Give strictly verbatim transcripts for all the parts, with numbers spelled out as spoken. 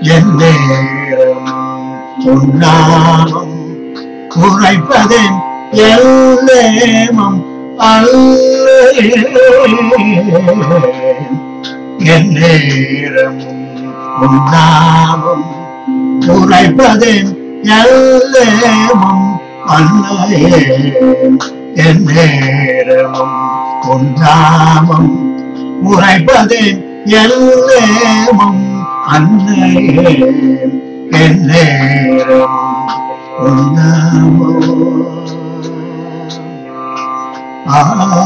என் நேரம் உன்னாமம் உரைப்பதன் எல்லேமம் அல்ல என் நேரம் உன்னாமம் உரைப்பதன் எல்லேமம் அல்லையே என் நேரமும் உன்னாமம் உரைப்பதன் எல்லேமம் அன்னையே என் நேரமும் உன்னாமோ ஆ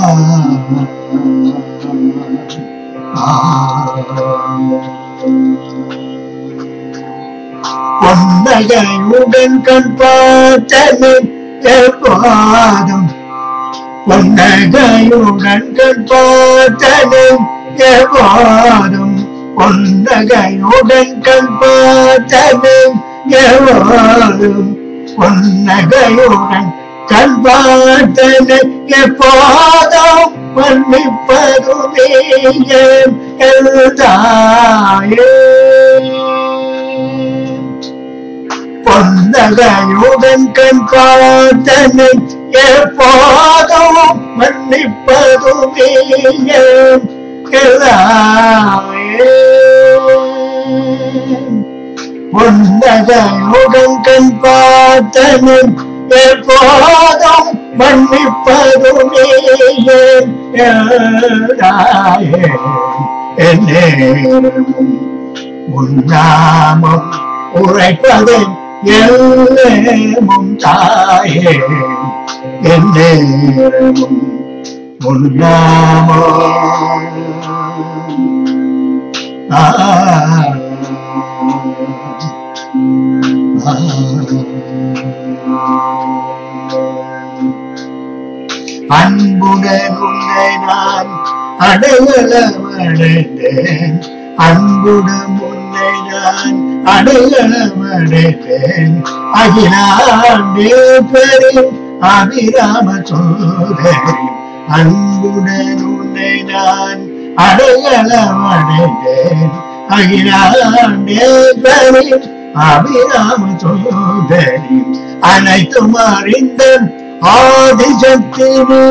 பொன்னகையுடன் கண் பார்த்தனை எப்போதும் பொன்னகையுடன் கண் பார்த்தனை எப்போதும் பொன்னகையுடன் கண் பார்த்தனை எப்போதும் பொன்னகையுடன் கண் பார்த்தனை எப்போதும் மன்னிப்பதுமே எழுதாயே பொன்னகையுடன் கண் பார்த்தனை எப்போதும் மன்னிப்பதுமே எழுதாயே பொன்னகையுடன் கண் பார்த்தனை எப்போதும் மன்னிப்பதுமே எழுதாயே என் நேரமும் உன்னாமம் உரைப்பதன் எல்லேமும் தாயே என் நேரமும் உன்னாமோ ஆ அன்புடன் உன்னை நான் அடையாளமடைந்தேன் அன்புடன் உன்னை நான் அடையாளமடைந்தேன் அகிலாண்டே பெரும் அபிராம சோதரி அன்புடன் உன்னை நான் அடையாளமடைந்தேன் அகிலாண்டே பெரும் அபிராம சோதரி அனைத்தும் அறிந்த ஆதிசக்தியே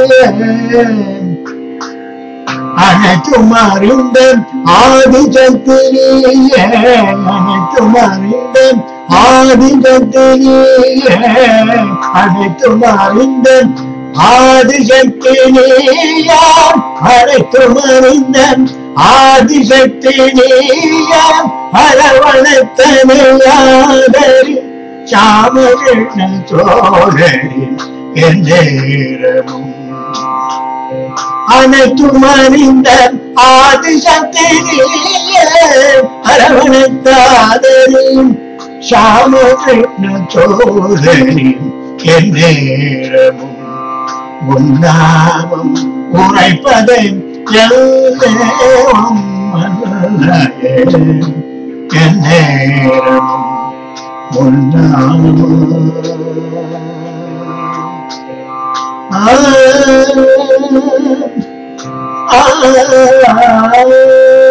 அனைத்தும் அறிந்த ஆதிசக்தியே அனைத்தும் அறிந்த ஆதிசக்தியே அனைத்தும் அறிந்த ஆதிசக்தியே அனைத்தும் அறிந்த ஆதிசக்தியே அரவணைத்தனையாதரி சாமகிருஷ்ண சோழரி என் நேரமும் அனைத்தும் அறிந்த ஆதிசக்தியே அரவணைத்தாதரி சாமகிருஷ்ண சோழரி என் நேரமும் உன்னாமம் உரைப்பதன் எல்லேமும் அல்லையே என் நேரமும் உன்னாமோ ஆ ஆ